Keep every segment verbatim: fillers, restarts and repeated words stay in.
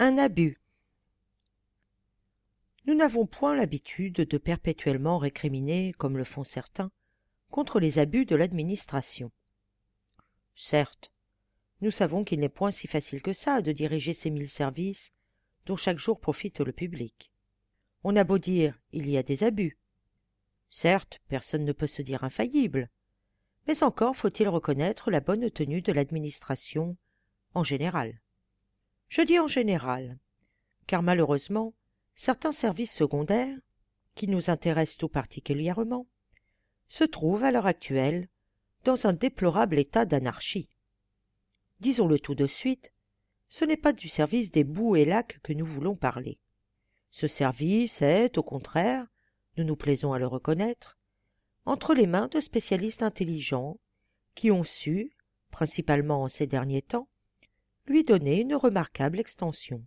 Un abus. Nous n'avons point l'habitude de perpétuellement récriminer, comme le font certains, contre les abus de l'administration. Certes, nous savons qu'il n'est point si facile que ça de diriger ces mille services dont chaque jour profite le public. On a beau dire « il y a des abus ». Certes, personne ne peut se dire infaillible, mais encore faut-il reconnaître la bonne tenue de l'administration en général. Je dis en général, car malheureusement, certains services secondaires, qui nous intéressent tout particulièrement, se trouvent à l'heure actuelle dans un déplorable état d'anarchie. Disons-le tout de suite, ce n'est pas du service des boues et lacs que nous voulons parler. Ce service est, au contraire, nous nous plaisons à le reconnaître, entre les mains de spécialistes intelligents qui ont su, principalement en ces derniers temps, lui donner une remarquable extension.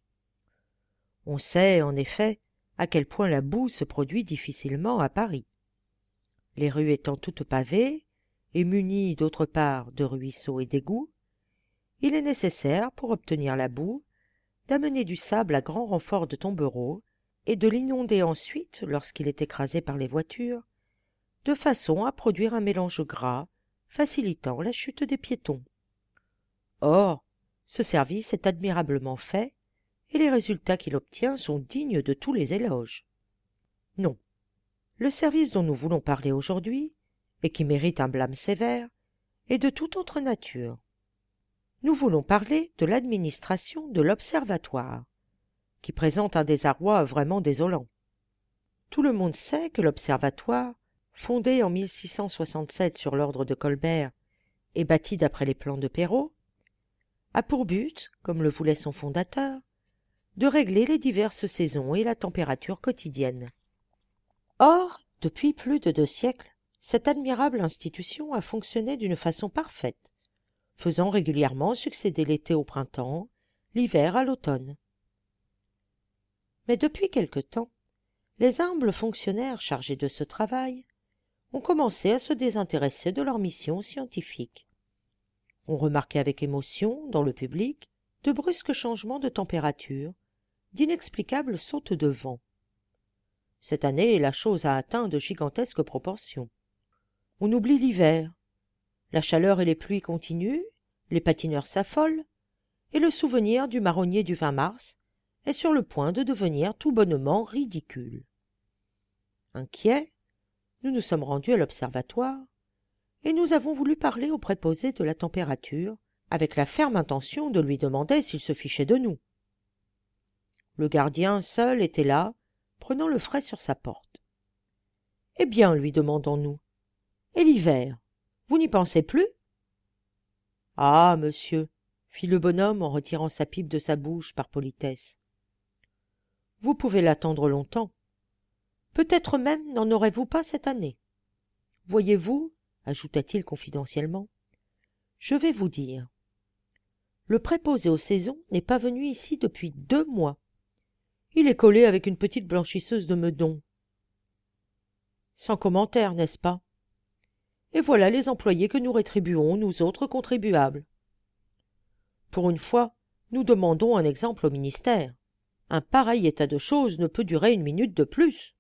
On sait, en effet, à quel point la boue se produit difficilement à Paris. Les rues étant toutes pavées, et munies d'autre part de ruisseaux et d'égouts, il est nécessaire, pour obtenir la boue, d'amener du sable à grand renfort de tombereaux et de l'inonder ensuite, lorsqu'il est écrasé par les voitures, de façon à produire un mélange gras, facilitant la chute des piétons. Or, ce service est admirablement fait, et les résultats qu'il obtient sont dignes de tous les éloges. Non, le service dont nous voulons parler aujourd'hui, et qui mérite un blâme sévère, est de toute autre nature. Nous voulons parler de l'administration de l'Observatoire, qui présente un désarroi vraiment désolant. Tout le monde sait que l'Observatoire, fondé en mille six cent soixante-sept sur l'ordre de Colbert et bâti d'après les plans de Perrault, a pour but, comme le voulait son fondateur, de régler les diverses saisons et la température quotidienne. Or, depuis plus de deux siècles, cette admirable institution a fonctionné d'une façon parfaite, faisant régulièrement succéder l'été au printemps, l'hiver à l'automne. Mais depuis quelque temps, les humbles fonctionnaires chargés de ce travail ont commencé à se désintéresser de leur mission scientifique. On remarquait avec émotion, dans le public, de brusques changements de température, d'inexplicables sautes de vent. Cette année, la chose a atteint de gigantesques proportions. On oublie l'hiver. La chaleur et les pluies continuent, les patineurs s'affolent, et le souvenir du marronnier du vingt mars est sur le point de devenir tout bonnement ridicule. Inquiets, nous nous sommes rendus à l'observatoire, et nous avons voulu parler au préposé de la température, avec la ferme intention de lui demander s'il se fichait de nous. Le gardien seul était là, prenant le frais sur sa porte. « Eh bien, lui demandons-nous, et l'hiver, vous n'y pensez plus ?»« Ah, monsieur, » fit le bonhomme en retirant sa pipe de sa bouche par politesse. « Vous pouvez l'attendre longtemps. Peut-être même n'en aurez-vous pas cette année. Voyez-vous, ajouta-t-il confidentiellement, je vais vous dire. Le préposé aux saisons n'est pas venu ici depuis deux mois. Il est collé avec une petite blanchisseuse de Meudon. Sans commentaire, n'est-ce pas? Et voilà les employés que nous rétribuons, nous autres contribuables. Pour une fois, nous demandons un exemple au ministère. Un pareil état de choses ne peut durer une minute de plus.